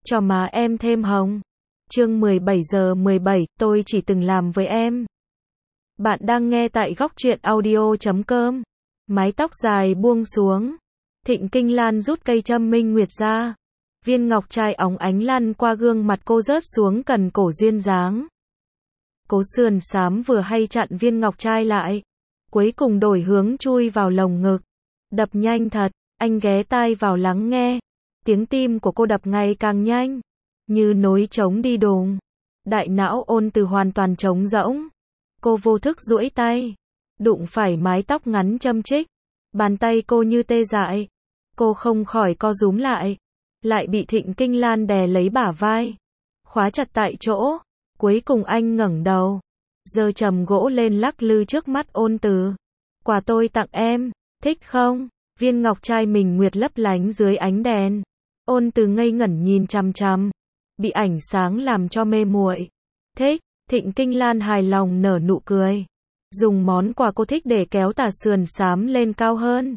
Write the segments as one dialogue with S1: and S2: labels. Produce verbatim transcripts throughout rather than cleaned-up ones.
S1: cho má em thêm hồng. Chương mười bảy giờ mười bảy, tôi chỉ từng làm với em. Bạn đang nghe tại góc truyện audio chấm com. Mái tóc dài buông xuống. Thịnh Kinh Lan rút cây châm minh nguyệt ra. Viên ngọc trai óng ánh lăn qua gương mặt cô rớt xuống cần cổ duyên dáng. Cố sườn xám vừa hay chặn viên ngọc trai lại. Cuối cùng đổi hướng chui vào lồng ngực. Đập nhanh thật, anh ghé tai vào lắng nghe. Tiếng tim của cô đập ngày càng nhanh. Như nối trống đi đùng. Đại não Ôn Từ hoàn toàn trống rỗng. Cô vô thức duỗi tay. Đụng phải mái tóc ngắn châm chích. Bàn tay cô như tê dại. Cô không khỏi co rúm lại. Lại bị Thịnh Kinh Lan đè lấy bả vai. Khóa chặt tại chỗ. Cuối cùng anh ngẩng đầu. Giơ chầm gỗ lên lắc lư trước mắt Ôn Từ. Quà tôi tặng em, thích không? Viên ngọc trai mình nguyệt lấp lánh dưới ánh đèn. Ôn Từ ngây ngẩn nhìn chằm chằm. Bị ảnh sáng làm cho mê muội. Thích, Thịnh Kinh Lan hài lòng nở nụ cười. Dùng món quà cô thích để kéo tà sườn xám lên cao hơn.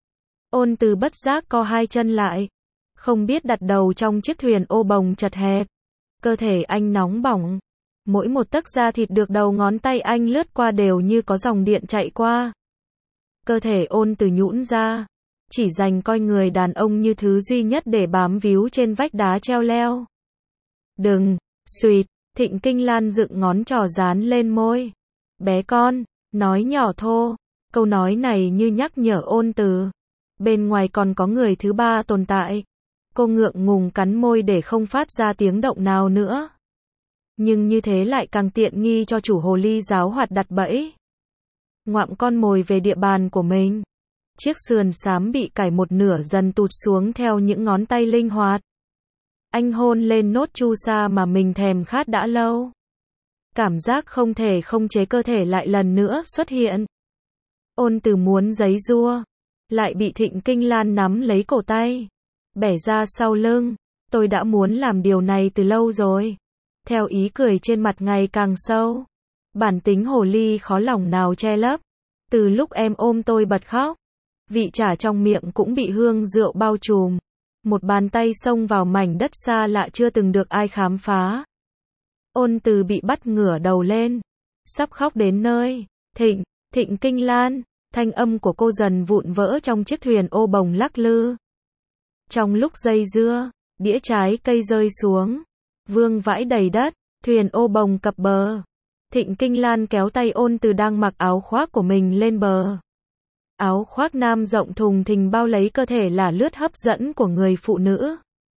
S1: Ôn Từ bất giác co hai chân lại. Không biết đặt đầu trong chiếc thuyền ô bồng chật hẹp. Cơ thể anh nóng bỏng. Mỗi một tấc da thịt được đầu ngón tay anh lướt qua đều như có dòng điện chạy qua. Cơ thể Ôn Từ nhũn ra. Chỉ dành coi người đàn ông như thứ duy nhất để bám víu trên vách đá treo leo. Đừng, suýt, Thịnh Kinh Lan dựng ngón trỏ dán lên môi. Bé con, nói nhỏ thô. Câu nói này như nhắc nhở Ôn Từ. Bên ngoài còn có người thứ ba tồn tại. Cô ngượng ngùng cắn môi để không phát ra tiếng động nào nữa. Nhưng như thế lại càng tiện nghi cho chủ hồ ly giáo hoạt đặt bẫy. Ngoạm con mồi về địa bàn của mình. Chiếc sườn xám bị cải một nửa dần tụt xuống theo những ngón tay linh hoạt. Anh hôn lên nốt chu sa mà mình thèm khát đã lâu. Cảm giác không thể không chế cơ thể lại lần nữa xuất hiện. Ôn Từ muốn giấy giụa, lại bị Thịnh Kinh Lan nắm lấy cổ tay, bẻ ra sau lưng. Tôi đã muốn làm điều này từ lâu rồi. Theo ý cười trên mặt ngày càng sâu. Bản tính hồ ly khó lòng nào che lấp. Từ lúc em ôm tôi bật khóc, vị chả trong miệng cũng bị hương rượu bao trùm. Một bàn tay xông vào mảnh đất xa lạ chưa từng được ai khám phá. Ôn Từ bị bắt ngửa đầu lên. Sắp khóc đến nơi. Thịnh, Thịnh Kinh Lan. Thanh âm của cô dần vụn vỡ trong chiếc thuyền ô bồng lắc lư. Trong lúc dây dưa, đĩa trái cây rơi xuống. Vương vãi đầy đất. Thuyền ô bồng cập bờ. Thịnh Kinh Lan kéo tay Ôn Từ đang mặc áo khoác của mình lên bờ. Áo khoác nam rộng thùng thình bao lấy cơ thể là lướt hấp dẫn của người phụ nữ.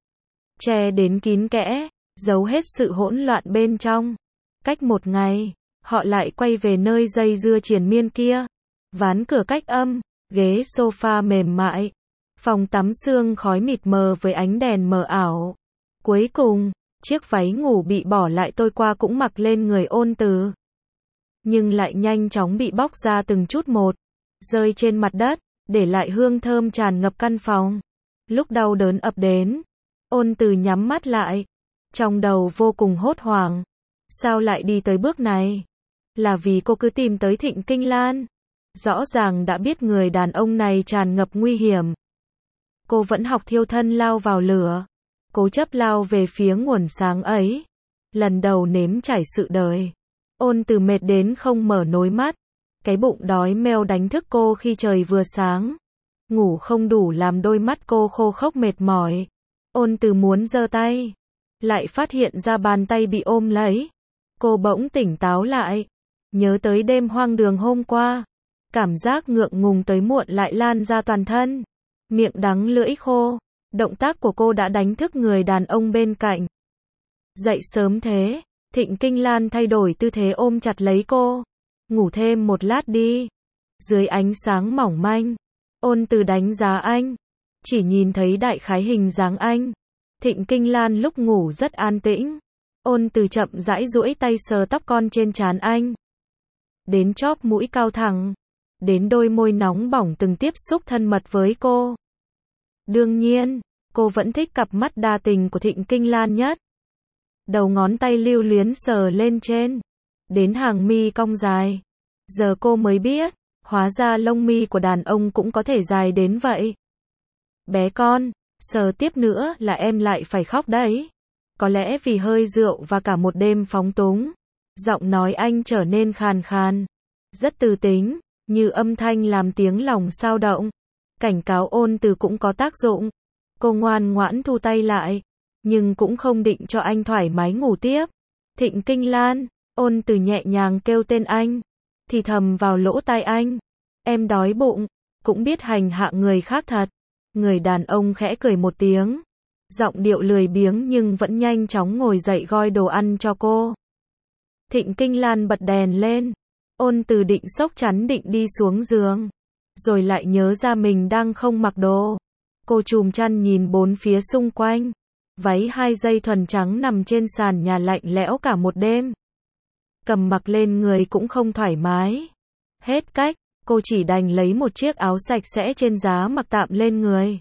S1: Che đến kín kẽ, giấu hết sự hỗn loạn bên trong. Cách một ngày, họ lại quay về nơi dây dưa triền miên kia. Ván cửa cách âm, ghế sofa mềm mại. Phòng tắm sương khói mịt mờ với ánh đèn mờ ảo. Cuối cùng, chiếc váy ngủ bị bỏ lại tôi qua cũng mặc lên người Ôn Từ. Nhưng lại nhanh chóng bị bóc ra từng chút một. Rơi trên mặt đất, để lại hương thơm tràn ngập căn phòng. Lúc đau đớn ập đến, Ôn Từ nhắm mắt lại. Trong đầu vô cùng hốt hoảng. Sao lại đi tới bước này? Là vì cô cứ tìm tới Thịnh Kinh Lan. Rõ ràng đã biết người đàn ông này tràn ngập nguy hiểm. Cô vẫn học thiêu thân lao vào lửa. Cố chấp lao về phía nguồn sáng ấy. Lần đầu nếm trải sự đời. Ôn Từ mệt đến không mở nổi mắt. Cái bụng đói meo đánh thức cô khi trời vừa sáng. Ngủ không đủ làm đôi mắt cô khô khốc mệt mỏi. Ôn Từ muốn giơ tay. Lại phát hiện ra bàn tay bị ôm lấy. Cô bỗng tỉnh táo lại. Nhớ tới đêm hoang đường hôm qua. Cảm giác ngượng ngùng tới muộn lại lan ra toàn thân. Miệng đắng lưỡi khô. Động tác của cô đã đánh thức người đàn ông bên cạnh. Dậy sớm thế. Thịnh Kinh Lan thay đổi tư thế ôm chặt lấy cô. Ngủ thêm một lát đi. Dưới ánh sáng mỏng manh, Ôn Từ đánh giá anh. Chỉ nhìn thấy đại khái hình dáng anh. Thịnh Kinh Lan lúc ngủ rất an tĩnh. Ôn Từ chậm rãi duỗi tay sờ tóc con trên trán anh. Đến chóp mũi cao thẳng. Đến đôi môi nóng bỏng từng tiếp xúc thân mật với cô. Đương nhiên, cô vẫn thích cặp mắt đa tình của Thịnh Kinh Lan nhất. Đầu ngón tay lưu luyến sờ lên trên. Đến hàng mi cong dài. Giờ cô mới biết, hóa ra lông mi của đàn ông cũng có thể dài đến vậy. Bé con, sờ tiếp nữa là em lại phải khóc đấy. Có lẽ vì hơi rượu và cả một đêm phóng túng, giọng nói anh trở nên khàn khàn, rất tư tính, như âm thanh làm tiếng lòng xao động. Cảnh cáo Ôn Từ cũng có tác dụng. Cô ngoan ngoãn thu tay lại, nhưng cũng không định cho anh thoải mái ngủ tiếp. Thịnh Kinh Lan, Ôn Từ nhẹ nhàng kêu tên anh, thì thầm vào lỗ tai anh. Em đói bụng, cũng biết hành hạ người khác thật. Người đàn ông khẽ cười một tiếng, giọng điệu lười biếng nhưng vẫn nhanh chóng ngồi dậy goi đồ ăn cho cô. Thịnh Kinh Lan bật đèn lên, Ôn Từ định xốc chắn định đi xuống giường, rồi lại nhớ ra mình đang không mặc đồ. Cô chùm chăn nhìn bốn phía xung quanh, váy hai dây thuần trắng nằm trên sàn nhà lạnh lẽo cả một đêm. Cầm mặc lên người cũng không thoải mái. Hết cách, cô chỉ đành lấy một chiếc áo sạch sẽ trên giá mặc tạm lên người.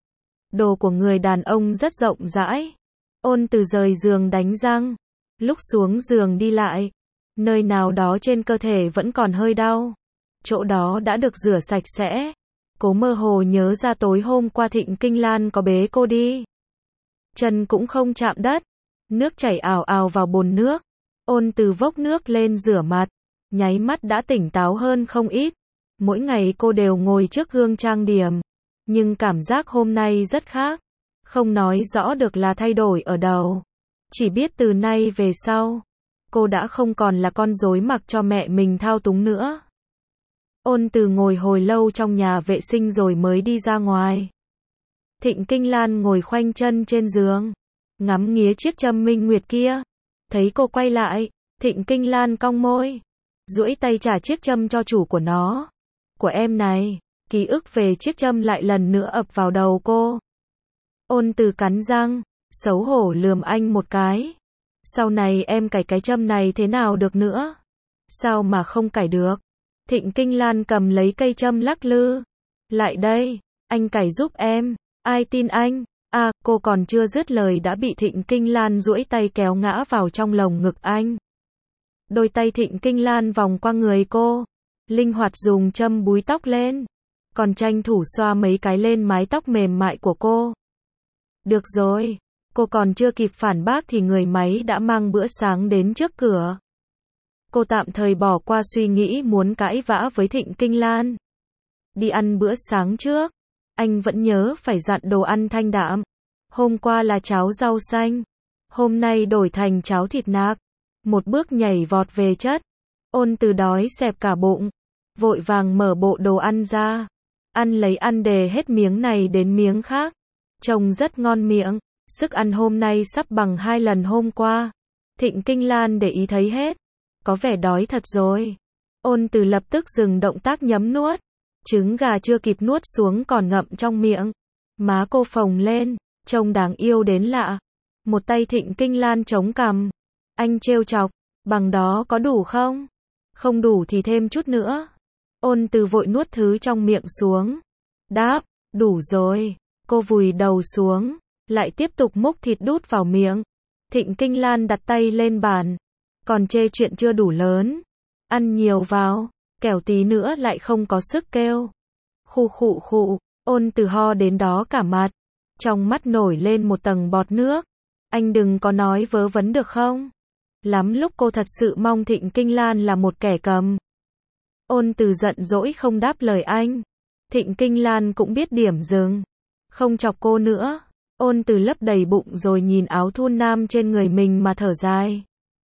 S1: Đồ của người đàn ông rất rộng rãi. Ôn Từ rời giường đánh răng, lúc xuống giường đi lại, nơi nào đó trên cơ thể vẫn còn hơi đau. Chỗ đó đã được rửa sạch sẽ. Cố mơ hồ nhớ ra tối hôm qua Thịnh Kinh Lan có bế cô đi. Chân cũng không chạm đất. Nước chảy ào ào vào bồn nước. Ôn Từ vốc nước lên rửa mặt, nháy mắt đã tỉnh táo hơn không ít. Mỗi ngày cô đều ngồi trước gương trang điểm, nhưng cảm giác hôm nay rất khác. Không nói rõ được là thay đổi ở đâu. Chỉ biết từ nay về sau, cô đã không còn là con rối mặc cho mẹ mình thao túng nữa. Ôn Từ ngồi hồi lâu trong nhà vệ sinh rồi mới đi ra ngoài. Thịnh Kinh Lan ngồi khoanh chân trên giường, ngắm nghía chiếc châm minh nguyệt kia. Thấy cô quay lại, Thịnh Kinh Lan cong môi, duỗi tay trả chiếc châm cho chủ của nó. Của em này. Ký ức về chiếc châm lại lần nữa ập vào đầu cô. Ôn Từ cắn răng, xấu hổ lườm anh một cái. Sau này em cài cái châm này thế nào được nữa? Sao mà không cài được? Thịnh Kinh Lan cầm lấy cây châm lắc lư. Lại đây, anh cài giúp em. Ai tin anh? À, cô còn chưa dứt lời đã bị Thịnh Kinh Lan duỗi tay kéo ngã vào trong lồng ngực anh. Đôi tay Thịnh Kinh Lan vòng qua người cô, linh hoạt dùng châm búi tóc lên, còn tranh thủ xoa mấy cái lên mái tóc mềm mại của cô. Được rồi, cô còn chưa kịp phản bác thì người máy đã mang bữa sáng đến trước cửa. Cô tạm thời bỏ qua suy nghĩ muốn cãi vã với Thịnh Kinh Lan. Đi ăn bữa sáng trước. Anh vẫn nhớ phải dặn đồ ăn thanh đạm. Hôm qua là cháo rau xanh, hôm nay đổi thành cháo thịt nạc. Một bước nhảy vọt về chất. Ôn Từ đói xẹp cả bụng, vội vàng mở bộ đồ ăn ra. Ăn lấy ăn đề hết miếng này đến miếng khác. Trông rất ngon miệng. Sức ăn hôm nay sắp bằng hai lần hôm qua. Thịnh Kinh Lan để ý thấy hết. Có vẻ đói thật rồi. Ôn Từ lập tức dừng động tác nhấm nuốt. Trứng gà chưa kịp nuốt xuống còn ngậm trong miệng. Má cô phồng lên, trông đáng yêu đến lạ. Một tay Thịnh Kinh Lan chống cằm. Anh trêu chọc, bằng đó có đủ không? Không đủ thì thêm chút nữa. Ôn Từ vội nuốt thứ trong miệng xuống. Đáp, đủ rồi. Cô vùi đầu xuống, lại tiếp tục múc thịt đút vào miệng. Thịnh Kinh Lan đặt tay lên bàn. Còn chê chuyện chưa đủ lớn. Ăn nhiều vào, kẻo tí nữa lại không có sức kêu. Khụ khụ khụ, Ôn Từ ho đến đó cả mặt. Trong mắt nổi lên một tầng bọt nước. Anh đừng có nói vớ vẩn được không? Lắm lúc cô thật sự mong Thịnh Kinh Lan là một kẻ cầm. Ôn Từ giận dỗi không đáp lời anh. Thịnh Kinh Lan cũng biết điểm dừng. Không chọc cô nữa. Ôn Từ lấp đầy bụng rồi nhìn áo thun nam trên người mình mà thở dài.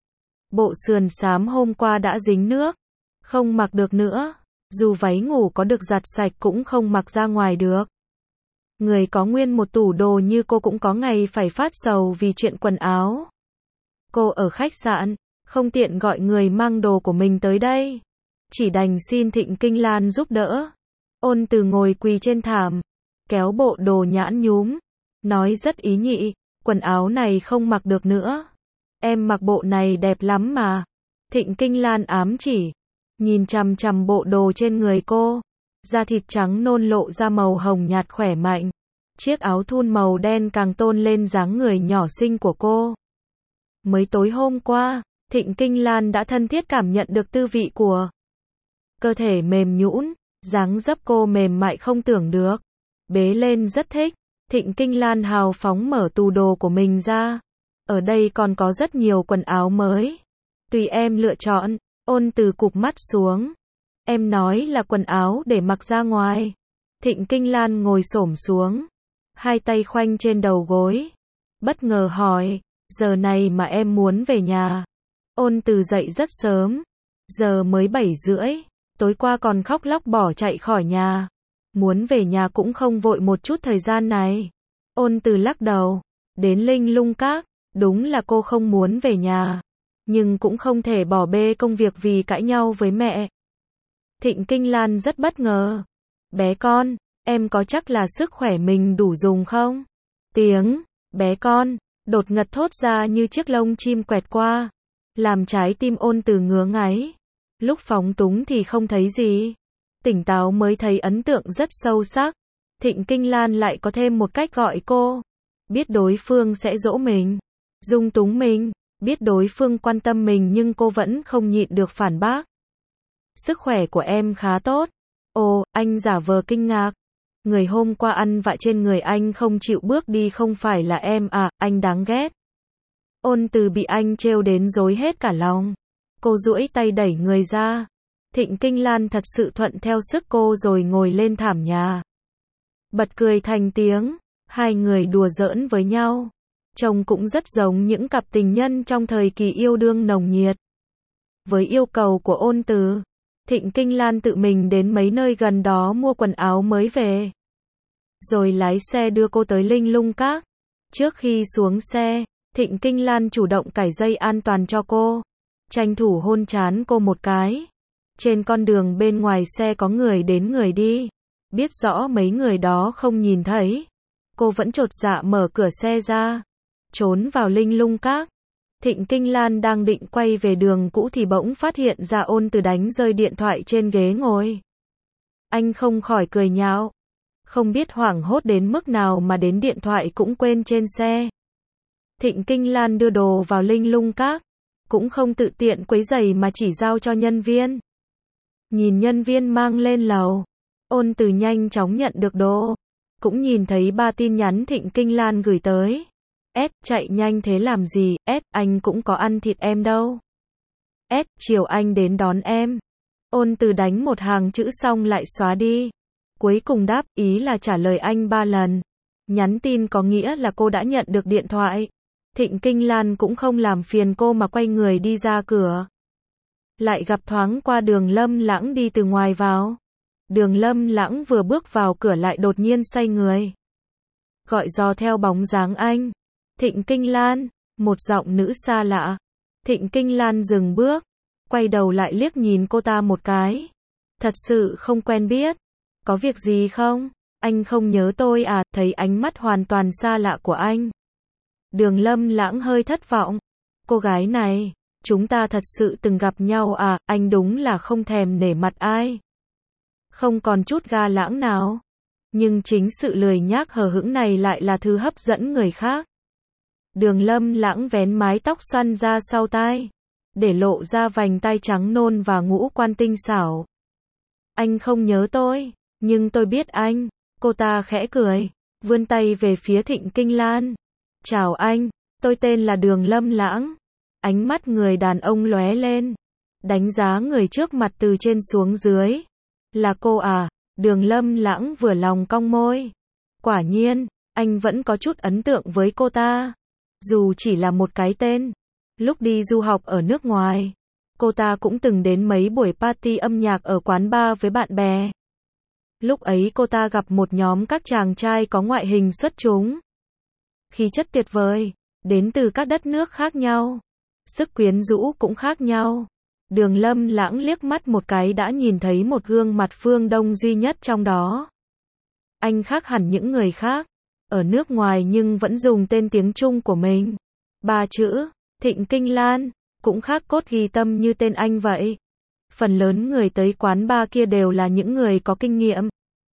S1: Bộ sườn xám hôm qua đã dính nước. Không mặc được nữa. Dù váy ngủ có được giặt sạch cũng không mặc ra ngoài được. Người có nguyên một tủ đồ như cô cũng có ngày phải phát sầu vì chuyện quần áo. Cô ở khách sạn, không tiện gọi người mang đồ của mình tới đây. Chỉ đành xin Thịnh Kinh Lan giúp đỡ. Ôn Từ ngồi quỳ trên thảm, kéo bộ đồ nhãn nhúm, nói rất ý nhị, quần áo này không mặc được nữa. Em mặc bộ này đẹp lắm mà. Thịnh Kinh Lan ám chỉ, nhìn chằm chằm bộ đồ trên người cô. Da thịt trắng nôn lộ ra màu hồng nhạt khỏe mạnh. Chiếc áo thun màu đen càng tôn lên dáng người nhỏ xinh của cô. Mới tối hôm qua, Thịnh Kinh Lan đã thân thiết cảm nhận được tư vị của cơ thể mềm nhũn, dáng dấp cô mềm mại không tưởng được. Bế lên rất thích. Thịnh Kinh Lan hào phóng mở tủ đồ của mình ra. Ở đây còn có rất nhiều quần áo mới. Tùy em lựa chọn. Ôn Từ cụp mắt xuống. Em nói là quần áo để mặc ra ngoài. Thịnh Kinh Lan ngồi xổm xuống. Hai tay khoanh trên đầu gối. Bất ngờ hỏi, giờ này mà em muốn về nhà. Ôn Từ dậy rất sớm. Giờ mới bảy rưỡi. Tối qua còn khóc lóc bỏ chạy khỏi nhà. Muốn về nhà cũng không vội một chút thời gian này. Ôn Từ lắc đầu. Đến Linh Lung Các. Đúng là cô không muốn về nhà. Nhưng cũng không thể bỏ bê công việc vì cãi nhau với mẹ. Thịnh Kinh Lan rất bất ngờ. Bé con, em có chắc là sức khỏe mình đủ dùng không? Tiếng, bé con, đột ngột thốt ra như chiếc lông chim quẹt qua. Làm trái tim Ôn Từ ngứa ngáy. Lúc phóng túng thì không thấy gì. Tỉnh táo mới thấy ấn tượng rất sâu sắc. Thịnh Kinh Lan lại có thêm một cách gọi cô. Biết đối phương sẽ dỗ mình, dung túng mình. Biết đối phương quan tâm mình nhưng cô vẫn không nhịn được phản bác. Sức khỏe của em khá tốt. Ồ, anh giả vờ kinh ngạc. Người hôm qua ăn vạ trên người anh không chịu bước đi không phải là em à, anh đáng ghét. Ôn Từ bị anh trêu đến rối hết cả lòng. Cô duỗi tay đẩy người ra. Thịnh Kinh Lan thật sự thuận theo sức cô rồi ngồi lên thảm nhà. Bật cười thành tiếng. Hai người đùa giỡn với nhau. Trông cũng rất giống những cặp tình nhân trong thời kỳ yêu đương nồng nhiệt. Với yêu cầu của Ôn Từ, Thịnh Kinh Lan tự mình đến mấy nơi gần đó mua quần áo mới về. Rồi lái xe đưa cô tới Linh Lung Các. Trước khi xuống xe, Thịnh Kinh Lan chủ động cài dây an toàn cho cô. Tranh thủ hôn trán cô một cái. Trên con đường bên ngoài xe có người đến người đi. Biết rõ mấy người đó không nhìn thấy. Cô vẫn chột dạ mở cửa xe ra. Trốn vào Linh Lung Các. Thịnh Kinh Lan đang định quay về đường cũ thì bỗng phát hiện ra Ôn Từ đánh rơi điện thoại trên ghế ngồi. Anh không khỏi cười nhạo. Không biết hoảng hốt đến mức nào mà đến điện thoại cũng quên trên xe. Thịnh Kinh Lan đưa đồ vào Linh Lung Các. Cũng không tự tiện quấy rầy mà chỉ giao cho nhân viên. Nhìn nhân viên mang lên lầu. Ôn Từ nhanh chóng nhận được đồ. Cũng nhìn thấy ba tin nhắn Thịnh Kinh Lan gửi tới. S, chạy nhanh thế làm gì, S, anh cũng có ăn thịt em đâu. S, chiều anh đến đón em. Ôn Từ đánh một hàng chữ xong lại xóa đi. Cuối cùng đáp, ý là trả lời anh ba lần. Nhắn tin có nghĩa là cô đã nhận được điện thoại. Thịnh Kinh Lan cũng không làm phiền cô mà quay người đi ra cửa. Lại gặp thoáng qua Đường Lâm Lãng đi từ ngoài vào. Đường Lâm Lãng vừa bước vào cửa lại đột nhiên xoay người. Gọi dò theo bóng dáng anh. Thịnh Kinh Lan, một giọng nữ xa lạ. Thịnh Kinh Lan dừng bước, quay đầu lại liếc nhìn cô ta một cái. Thật sự không quen biết. Có việc gì không? Anh không nhớ tôi à? Thấy ánh mắt hoàn toàn xa lạ của anh. Đường Lâm Lãng hơi thất vọng. Cô gái này, chúng ta thật sự từng gặp nhau à? Anh đúng là không thèm nể mặt ai. Không còn chút ga lãng nào. Nhưng chính sự lười nhác hờ hững này lại là thứ hấp dẫn người khác. Đường Lâm Lãng vén mái tóc xoăn ra sau tai, để lộ ra vành tai trắng nôn và ngũ quan tinh xảo. Anh không nhớ tôi, nhưng tôi biết anh. Cô ta khẽ cười, vươn tay về phía Thịnh Kinh Lan. Chào anh, tôi tên là Đường Lâm Lãng. Ánh mắt người đàn ông lóe lên, đánh giá người trước mặt từ trên xuống dưới. Là cô à? Đường Lâm Lãng vừa lòng cong môi. Quả nhiên, anh vẫn có chút ấn tượng với cô ta. Dù chỉ là một cái tên. Lúc đi du học ở nước ngoài, cô ta cũng từng đến mấy buổi party âm nhạc ở quán bar với bạn bè. Lúc ấy cô ta gặp một nhóm các chàng trai có ngoại hình xuất chúng. Khí chất tuyệt vời, đến từ các đất nước khác nhau. Sức quyến rũ cũng khác nhau. Đường Lâm Lãng liếc mắt một cái đã nhìn thấy một gương mặt phương Đông duy nhất trong đó. Anh khác hẳn những người khác. Ở nước ngoài nhưng vẫn dùng tên tiếng Trung của mình. Ba chữ, Thịnh Kinh Lan, cũng khác cốt ghi tâm như tên anh vậy. Phần lớn người tới quán bar kia đều là những người có kinh nghiệm.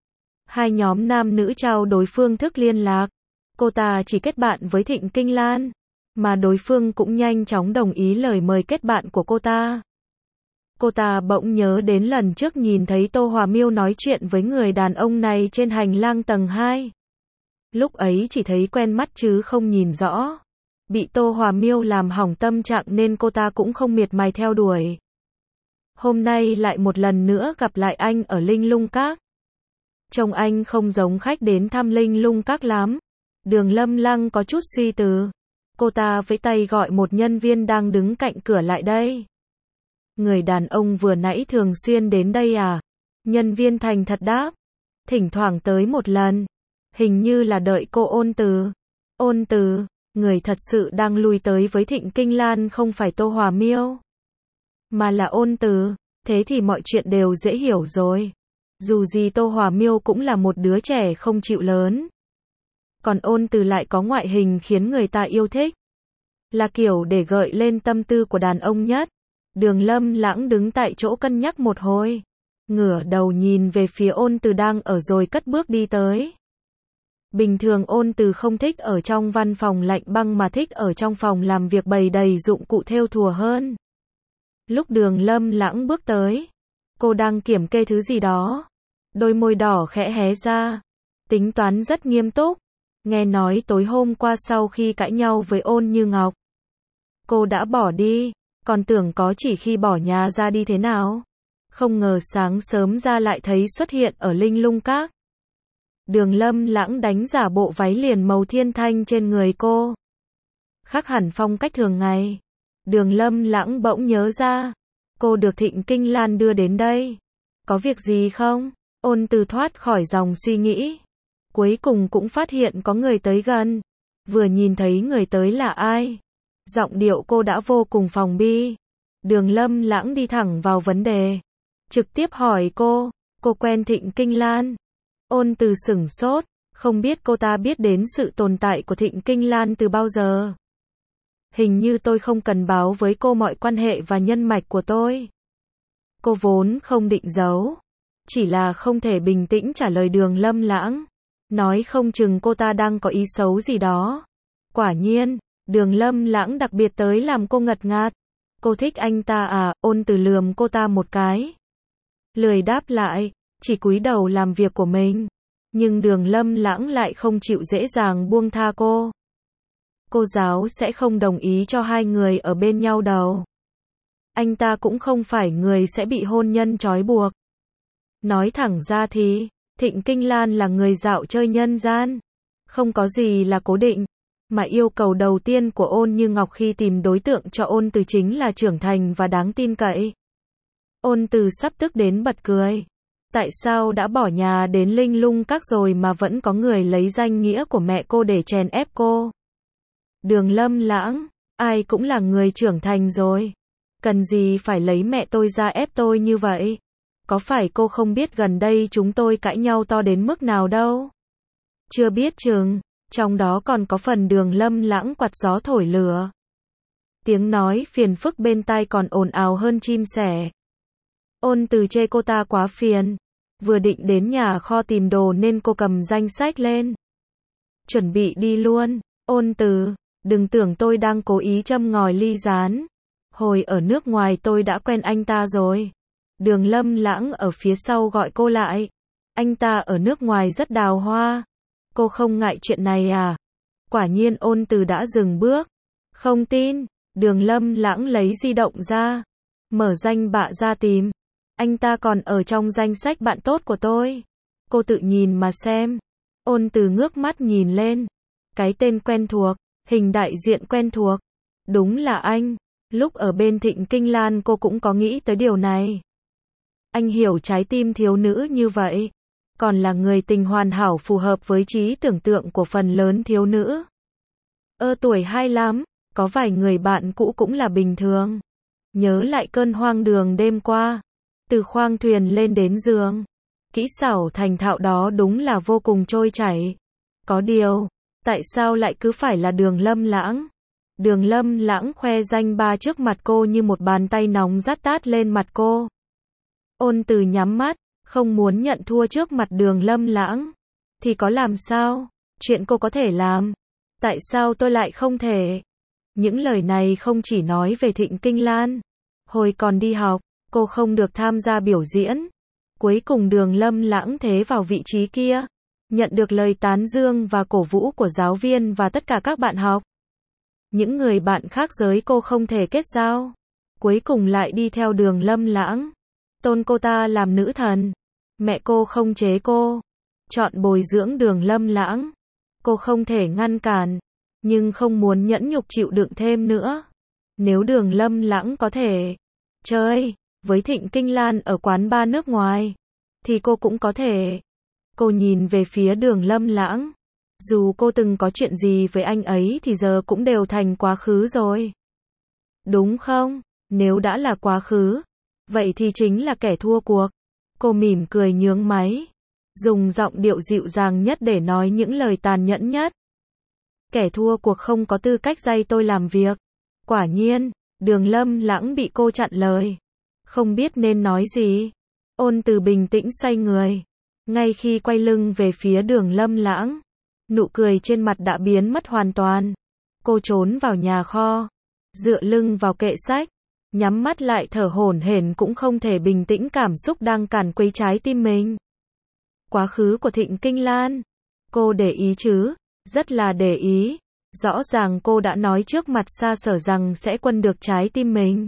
S1: Hai nhóm nam nữ trao đối phương thức liên lạc. Cô ta chỉ kết bạn với Thịnh Kinh Lan, mà đối phương cũng nhanh chóng đồng ý lời mời kết bạn của cô ta. Cô ta bỗng nhớ đến lần trước nhìn thấy Tô Hòa Miêu nói chuyện với người đàn ông này trên hành lang tầng hai. Lúc ấy chỉ thấy quen mắt chứ không nhìn rõ. Bị Tô Hòa Miêu làm hỏng tâm trạng nên cô ta cũng không miệt mài theo đuổi. Hôm nay lại một lần nữa gặp lại anh ở Linh Lung Các. Trông anh không giống khách đến thăm Linh Lung Các lắm. Đường Lâm Lăng có chút suy tư. Cô ta vẫy tay gọi một nhân viên đang đứng cạnh cửa lại đây. Người đàn ông vừa nãy thường xuyên đến đây à? Nhân viên thành thật đáp. Thỉnh thoảng tới một lần. Hình như là đợi cô Ôn Từ. Ôn Từ, người thật sự đang lui tới với Thịnh Kinh Lan không phải Tô Hòa Miêu, mà là Ôn Từ. Thế thì mọi chuyện đều dễ hiểu rồi. Dù gì Tô Hòa Miêu cũng là một đứa trẻ không chịu lớn. Còn Ôn Từ lại có ngoại hình khiến người ta yêu thích. Là kiểu để gợi lên tâm tư của đàn ông nhất. Đường Lâm Lãng đứng tại chỗ cân nhắc một hồi. Ngửa đầu nhìn về phía Ôn Từ đang ở rồi cất bước đi tới. Bình thường Ôn Từ không thích ở trong văn phòng lạnh băng mà thích ở trong phòng làm việc bày đầy dụng cụ thêu thùa hơn. Lúc Đường Lâm Lãng bước tới, cô đang kiểm kê thứ gì đó. Đôi môi đỏ khẽ hé ra. Tính toán rất nghiêm túc. Nghe nói tối hôm qua sau khi cãi nhau với Ôn Như Ngọc, cô đã bỏ đi. Còn tưởng có chỉ khi bỏ nhà ra đi thế nào. Không ngờ sáng sớm ra lại thấy xuất hiện ở Linh Lung Các. Đường Lâm Lãng đánh giả bộ váy liền màu thiên thanh trên người cô. Khác hẳn phong cách thường ngày. Đường Lâm Lãng bỗng nhớ ra. Cô được Thịnh Kinh Lan đưa đến đây. Có việc gì không? Ôn Từ thoát khỏi dòng suy nghĩ. Cuối cùng cũng phát hiện có người tới gần. Vừa nhìn thấy người tới là ai, giọng điệu cô đã vô cùng phòng bi. Đường Lâm Lãng đi thẳng vào vấn đề. Trực tiếp hỏi cô, cô quen Thịnh Kinh Lan? Ôn Từ sửng sốt, không biết cô ta biết đến sự tồn tại của Thịnh Kinh Lan từ bao giờ. Hình như tôi không cần báo với cô mọi quan hệ và nhân mạch của tôi. Cô vốn không định giấu, chỉ là không thể bình tĩnh trả lời Đường Lâm Lãng. Nói không chừng cô ta đang có ý xấu gì đó. Quả nhiên, Đường Lâm Lãng đặc biệt tới làm cô ngật ngạt. Cô thích anh ta à? Ôn Từ lườm cô ta một cái. Lười đáp lại, chỉ cúi đầu làm việc của mình. Nhưng Đường Lâm Lãng lại không chịu dễ dàng buông tha cô. Cô giáo sẽ không đồng ý cho hai người ở bên nhau đâu. Anh ta cũng không phải người sẽ bị hôn nhân trói buộc. Nói thẳng ra thì, Thịnh Kinh Lan là người dạo chơi nhân gian. Không có gì là cố định. Mà yêu cầu đầu tiên của Ôn Như Ngọc khi tìm đối tượng cho Ôn Từ chính là trưởng thành và đáng tin cậy. Ôn Từ sắp tức đến bật cười. Tại sao đã bỏ nhà đến Linh Lung Các rồi mà vẫn có người lấy danh nghĩa của mẹ cô để chèn ép cô? Đường Lâm Lãng, ai cũng là người trưởng thành rồi. Cần gì phải lấy mẹ tôi ra ép tôi như vậy? Có phải cô không biết gần đây chúng tôi cãi nhau to đến mức nào đâu? Chưa biết chừng, trong đó còn có phần Đường Lâm Lãng quạt gió thổi lửa. Tiếng nói phiền phức bên tai còn ồn ào hơn chim sẻ. Ôn Từ chê cô ta quá phiền. Vừa định đến nhà kho tìm đồ nên cô cầm danh sách lên. Chuẩn bị đi luôn. Ôn Từ, đừng tưởng tôi đang cố ý châm ngòi ly gián. Hồi ở nước ngoài tôi đã quen anh ta rồi. Đường Lâm Lãng ở phía sau gọi cô lại. Anh ta ở nước ngoài rất đào hoa. Cô không ngại chuyện này à? Quả nhiên Ôn Từ đã dừng bước. Không tin. Đường Lâm Lãng lấy di động ra. Mở danh bạ ra tìm. Anh ta còn ở trong danh sách bạn tốt của tôi. Cô tự nhìn mà xem. Ôn Từ ngước mắt nhìn lên. Cái tên quen thuộc, hình đại diện quen thuộc. Đúng là anh. Lúc ở bên Thịnh Kinh Lan cô cũng có nghĩ tới điều này. Anh hiểu trái tim thiếu nữ như vậy. Còn là người tình hoàn hảo phù hợp với trí tưởng tượng của phần lớn thiếu nữ. Ơ tuổi hai lắm, có vài người bạn cũ cũng là bình thường. Nhớ lại cơn hoang đường đêm qua. Từ khoang thuyền lên đến giường. Kỹ xảo thành thạo đó đúng là vô cùng trôi chảy. Có điều, tại sao lại cứ phải là Đường Lâm Lãng? Đường Lâm Lãng khoe danh ba trước mặt cô như một bàn tay nóng rát tát lên mặt cô. Ôn Từ nhắm mắt, không muốn nhận thua trước mặt Đường Lâm Lãng. Thì có làm sao? Chuyện cô có thể làm. Tại sao tôi lại không thể? Những lời này không chỉ nói về Thịnh Kinh Lan. Hồi còn đi học, cô không được tham gia biểu diễn. Cuối cùng Đường Lâm Lãng thế vào vị trí kia. Nhận được lời tán dương và cổ vũ của giáo viên và tất cả các bạn học. Những người bạn khác giới cô không thể kết giao. Cuối cùng lại đi theo đường Lâm Lãng. Tôn cô ta làm nữ thần. Mẹ cô không chế cô. Chọn bồi dưỡng đường Lâm Lãng. Cô không thể ngăn cản. Nhưng không muốn nhẫn nhục chịu đựng thêm nữa. Nếu đường Lâm Lãng có thể chơi với Thịnh Kinh Lan ở quán bar nước ngoài, thì cô cũng có thể. Cô nhìn về phía đường Lâm Lãng. Dù cô từng có chuyện gì với anh ấy thì giờ cũng đều thành quá khứ rồi. Đúng không? Nếu đã là quá khứ, vậy thì chính là kẻ thua cuộc. Cô mỉm cười nhướng máy, dùng giọng điệu dịu dàng nhất để nói những lời tàn nhẫn nhất. Kẻ thua cuộc không có tư cách dạy tôi làm việc. Quả nhiên, đường Lâm Lãng bị cô chặn lời. Không biết nên nói gì. Ôn Từ bình tĩnh xoay người. Ngay khi quay lưng về phía đường Lâm Lãng, nụ cười trên mặt đã biến mất hoàn toàn. Cô trốn vào nhà kho, dựa lưng vào kệ sách, nhắm mắt lại thở hổn hển cũng không thể bình tĩnh cảm xúc đang càn quấy trái tim mình. Quá khứ của Thịnh Kinh Lan. Cô để ý chứ? Rất là để ý. Rõ ràng cô đã nói trước mặt Sa Sở rằng sẽ quân được trái tim mình.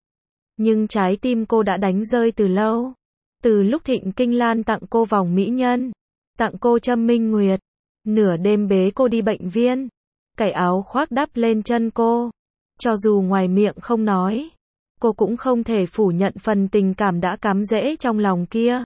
S1: Nhưng trái tim cô đã đánh rơi từ lâu. Từ lúc Thịnh Kinh Lan tặng cô vòng mỹ nhân, tặng cô châm minh nguyệt, nửa đêm bế cô đi bệnh viện, cởi áo khoác đắp lên chân cô. Cho dù ngoài miệng không nói, cô cũng không thể phủ nhận phần tình cảm đã cắm rễ trong lòng kia.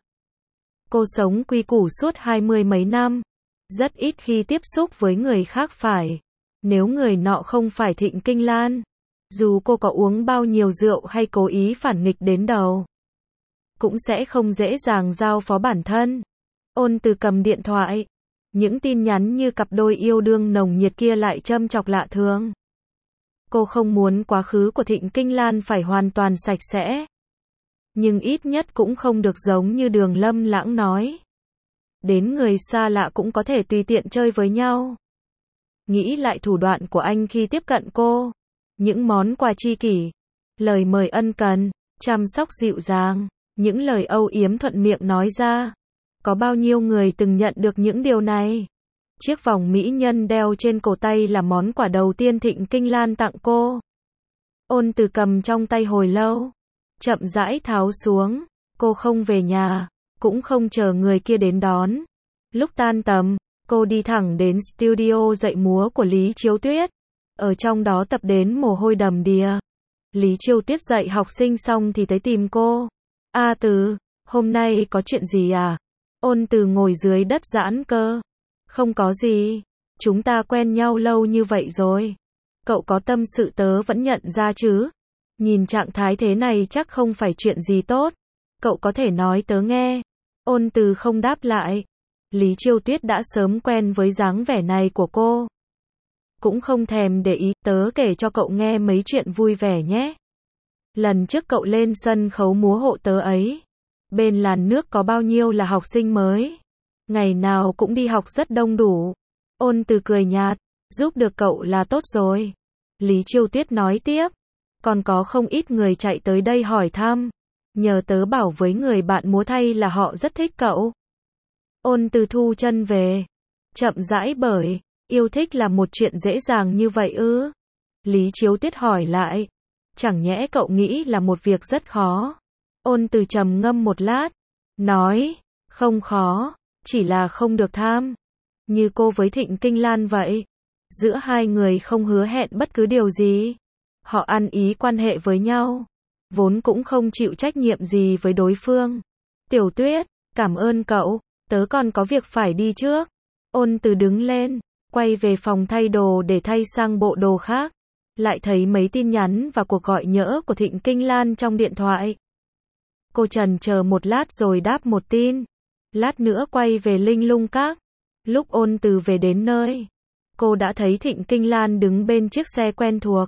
S1: Cô sống quy củ suốt hai mươi mấy năm, rất ít khi tiếp xúc với người khác phải. Nếu người nọ không phải Thịnh Kinh Lan, dù cô có uống bao nhiêu rượu hay cố ý phản nghịch đến đầu, cũng sẽ không dễ dàng giao phó bản thân. Ôn Từ cầm điện thoại. Những tin nhắn như cặp đôi yêu đương nồng nhiệt kia lại châm chọc lạ thường. Cô không muốn quá khứ của Thịnh Kinh Lan phải hoàn toàn sạch sẽ. Nhưng ít nhất cũng không được giống như đường Lâm Lãng nói. Đến người xa lạ cũng có thể tùy tiện chơi với nhau. Nghĩ lại thủ đoạn của anh khi tiếp cận cô. Những món quà tri kỷ, lời mời ân cần, chăm sóc dịu dàng, những lời âu yếm thuận miệng nói ra. Có bao nhiêu người từng nhận được những điều này? Chiếc vòng mỹ nhân đeo trên cổ tay là món quà đầu tiên Thịnh Kinh Lan tặng cô. Ôn Từ cầm trong tay hồi lâu, chậm rãi tháo xuống. Cô không về nhà, cũng không chờ người kia đến đón. Lúc tan tầm, cô đi thẳng đến studio dạy múa của Lý Chiếu Tuyết. Ở trong đó tập đến mồ hôi đầm đìa. Lý Chiếu Tuyết dạy học sinh xong thì tới tìm cô. A Từ, hôm nay có chuyện gì à? Ôn Từ ngồi dưới đất giãn cơ. Không có gì. Chúng ta quen nhau lâu như vậy rồi. Cậu có tâm sự tớ vẫn nhận ra chứ. Nhìn trạng thái thế này chắc không phải chuyện gì tốt. Cậu có thể nói tớ nghe. Ôn Từ không đáp lại. Lý Chiêu Tuyết đã sớm quen với dáng vẻ này của cô. Cũng không thèm để ý, tớ kể cho cậu nghe mấy chuyện vui vẻ nhé. Lần trước cậu lên sân khấu múa hộ tớ ấy. Bên làn nước có bao nhiêu là học sinh mới. Ngày nào cũng đi học rất đông đủ. Ôn Từ cười nhạt, giúp được cậu là tốt rồi. Lý Chiêu Tuyết nói tiếp. Còn có không ít người chạy tới đây hỏi thăm. Nhờ tớ bảo với người bạn múa thay là họ rất thích cậu. Ôn Từ thu chân về. Chậm rãi bởi, yêu thích là một chuyện dễ dàng như vậy ư? Lý Chiếu Tuyết hỏi lại. Chẳng nhẽ cậu nghĩ là một việc rất khó? Ôn Từ trầm ngâm một lát. Nói, không khó, chỉ là không được tham. Như cô với Thịnh Kinh Lan vậy. Giữa hai người không hứa hẹn bất cứ điều gì. Họ ăn ý quan hệ với nhau. Vốn cũng không chịu trách nhiệm gì với đối phương. Tiểu Tuyết, cảm ơn cậu, tớ còn có việc phải đi trước. Ôn Từ đứng lên, quay về phòng thay đồ để thay sang bộ đồ khác. Lại thấy mấy tin nhắn và cuộc gọi nhỡ của Thịnh Kinh Lan trong điện thoại. Cô chần chờ một lát rồi đáp một tin. Lát nữa quay về Linh Lung Các. Lúc Ôn Từ về đến nơi, cô đã thấy Thịnh Kinh Lan đứng bên chiếc xe quen thuộc.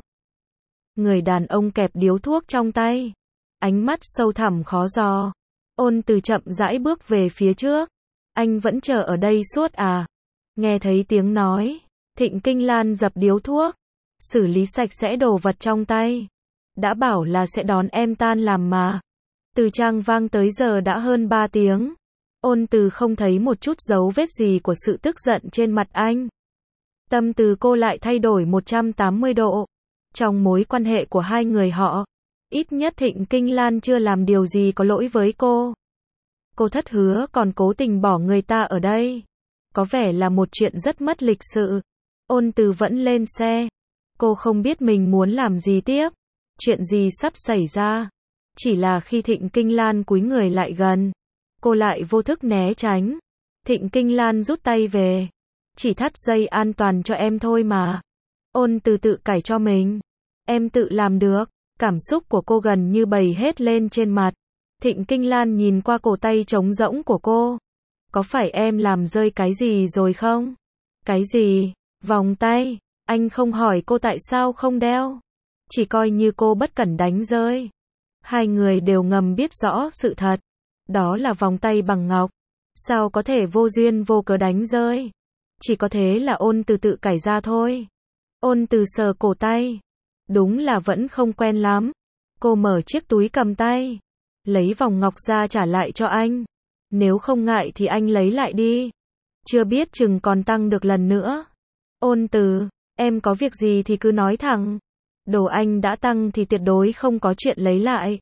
S1: Người đàn ông kẹp điếu thuốc trong tay. Ánh mắt sâu thẳm khó dò. Ôn Từ chậm rãi bước về phía trước. Anh vẫn chờ ở đây suốt à? Nghe thấy tiếng nói, Thịnh Kinh Lan dập điếu thuốc, xử lý sạch sẽ đồ vật trong tay. Đã bảo là sẽ đón em tan làm mà. Từ trang vang tới giờ đã hơn ba tiếng. Ôn Từ không thấy một chút dấu vết gì của sự tức giận trên mặt anh. Tâm từ cô lại thay đổi một trăm tám mươi độ. Trong mối quan hệ của hai người họ, ít nhất Thịnh Kinh Lan chưa làm điều gì có lỗi với cô. Cô thất hứa còn cố tình bỏ người ta ở đây. Có vẻ là một chuyện rất mất lịch sự. Ôn Từ vẫn lên xe. Cô không biết mình muốn làm gì tiếp. Chuyện gì sắp xảy ra. Chỉ là khi Thịnh Kinh Lan cúi người lại gần, cô lại vô thức né tránh. Thịnh Kinh Lan rút tay về. Chỉ thắt dây an toàn cho em thôi mà. Ôn Từ tự cải cho mình. Em tự làm được. Cảm xúc của cô gần như bày hết lên trên mặt. Thịnh Kinh Lan nhìn qua cổ tay trống rỗng của cô. Có phải em làm rơi cái gì rồi không? Cái gì? Vòng tay. Anh không hỏi cô tại sao không đeo. Chỉ coi như cô bất cẩn đánh rơi. Hai người đều ngầm biết rõ sự thật. Đó là vòng tay bằng ngọc. Sao có thể vô duyên vô cớ đánh rơi? Chỉ có thế là Ôn Từ tự cải ra thôi. Ôn Từ sờ cổ tay. Đúng là vẫn không quen lắm. Cô mở chiếc túi cầm tay. Lấy vòng ngọc ra trả lại cho anh. Nếu không ngại thì anh lấy lại đi. Chưa biết chừng còn tăng được lần nữa. Ôn Từ, em có việc gì thì cứ nói thẳng. Đồ anh đã tăng thì tuyệt đối không có chuyện lấy lại.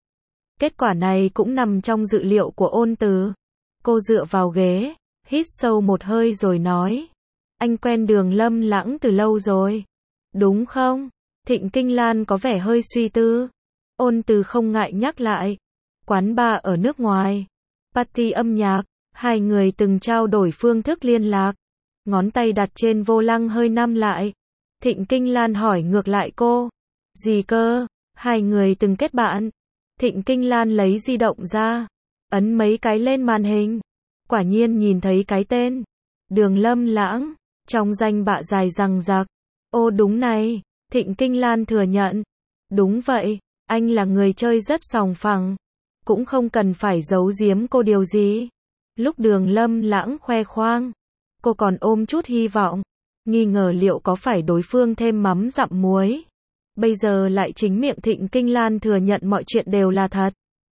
S1: Kết quả này cũng nằm trong dự liệu của Ôn Từ. Cô dựa vào ghế, hít sâu một hơi rồi nói. Anh quen Đường Lâm Lãng từ lâu rồi. Đúng không? Thịnh Kinh Lan có vẻ hơi suy tư. Ôn Từ không ngại nhắc lại. Quán bar ở nước ngoài. Party âm nhạc. Hai người từng trao đổi phương thức liên lạc. Ngón tay đặt trên vô lăng hơi nắm lại. Thịnh Kinh Lan hỏi ngược lại cô. Gì cơ? Hai người từng kết bạn. Thịnh Kinh Lan lấy di động ra. Ấn mấy cái lên màn hình. Quả nhiên nhìn thấy cái tên. Đường Lâm Lãng. Trong danh bạ dài rằng rạc. Ô đúng này. Thịnh Kinh Lan thừa nhận. Đúng vậy. Anh là người chơi rất sòng phẳng. Cũng không cần phải giấu giếm cô điều gì. Lúc Đường Lâm Lãng khoe khoang, cô còn ôm chút hy vọng. Nghi ngờ liệu có phải đối phương thêm mắm dặm muối. Bây giờ lại chính miệng Thịnh Kinh Lan thừa nhận mọi chuyện đều là thật.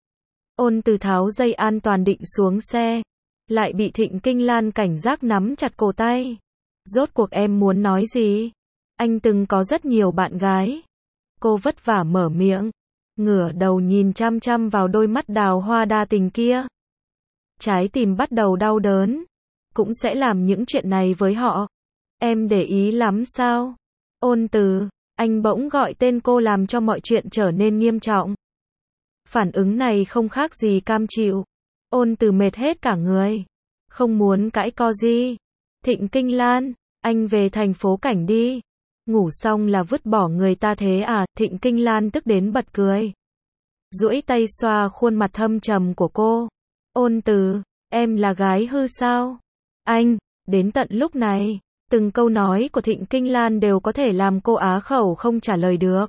S1: Ôn Từ tháo dây an toàn định xuống xe. Lại bị Thịnh Kinh Lan cảnh giác nắm chặt cổ tay. Rốt cuộc em muốn nói gì? Anh từng có rất nhiều bạn gái. Cô vất vả mở miệng. Ngửa đầu nhìn chăm chăm vào đôi mắt đào hoa đa tình kia. Trái tim bắt đầu đau đớn. Cũng sẽ làm những chuyện này với họ. Em để ý lắm sao? Ôn Từ, anh bỗng gọi tên cô làm cho mọi chuyện trở nên nghiêm trọng. Phản ứng này không khác gì cam chịu. Ôn Từ mệt hết cả người. Không muốn cãi co gì. Thịnh Kinh Lan, anh về thành phố Cảnh đi. Ngủ xong là vứt bỏ người ta thế à? Thịnh Kinh Lan tức đến bật cười. Duỗi tay xoa khuôn mặt thâm trầm của cô. Ôn Từ, em là gái hư sao? Anh, đến tận lúc này, từng câu nói của Thịnh Kinh Lan đều có thể làm cô á khẩu không trả lời được.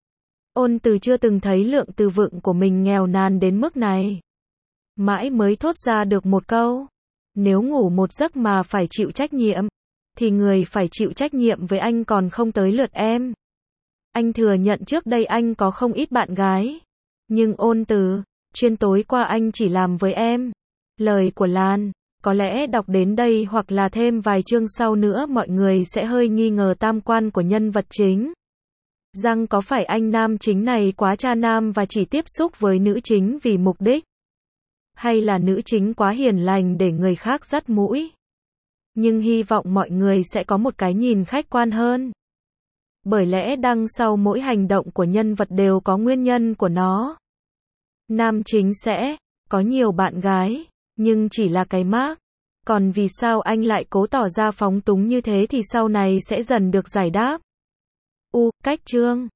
S1: Ôn Từ chưa từng thấy lượng từ vựng của mình nghèo nàn đến mức này. Mãi mới thốt ra được một câu. Nếu ngủ một giấc mà phải chịu trách nhiệm, thì người phải chịu trách nhiệm với anh còn không tới lượt em. Anh thừa nhận trước đây anh có không ít bạn gái. Nhưng Ôn Từ, chuyên tối qua anh chỉ làm với em. Lời của Lan, có lẽ đọc đến đây hoặc là thêm vài chương sau nữa mọi người sẽ hơi nghi ngờ tam quan của nhân vật chính. Rằng có phải anh nam chính này quá cha nam và chỉ tiếp xúc với nữ chính vì mục đích? Hay là nữ chính quá hiền lành để người khác dắt mũi? Nhưng hy vọng mọi người sẽ có một cái nhìn khách quan hơn. Bởi lẽ đằng sau mỗi hành động của nhân vật đều có nguyên nhân của nó. Nam chính sẽ có nhiều bạn gái, nhưng chỉ là cái mác. Còn vì sao anh lại cố tỏ ra phóng túng như thế thì sau này sẽ dần được giải đáp. U, cách chương